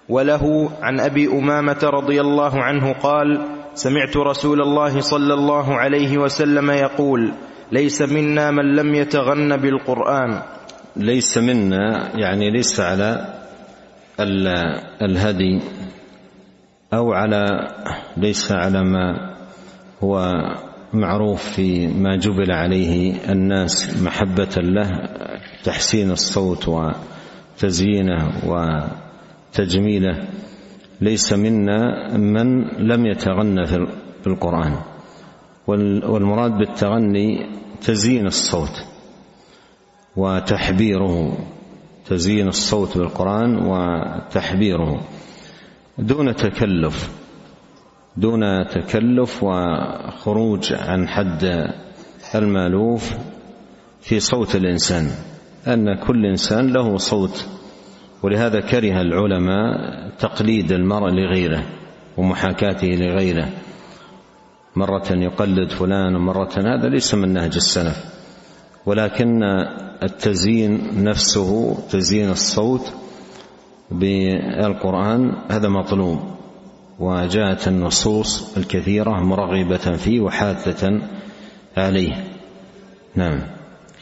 وله عن أبي أمامة رضي الله عنه قال: سمعت رسول الله صلى الله عليه وسلم يقول: ليس منا من لم يتغن بالقرآن. ليس منا يعني ليس على الهدي أو ليس على ما هو معروف في ما جبل عليه الناس محبة له، تحسين الصوت وتزيينه وتجميله. ليس منا من لم يتغنى في القرآن، والمراد بالتغني تزيين الصوت وتحبيره، تزيين الصوت بالقرآن وتحبيره دون تكلف وخروج عن حد المألوف في صوت الإنسان، أن كل إنسان له صوت. ولهذا كره العلماء تقليد المرء لغيره ومحاكاته لغيره، مرة يقلد فلان ومرة، هذا ليس من نهج السلف. ولكن التزيين نفسه، تزيين الصوت بالقرآن، هذا مطلوب، وجاءت النصوص الكثيرة مرغبة فيه وحاثة عليه. نعم.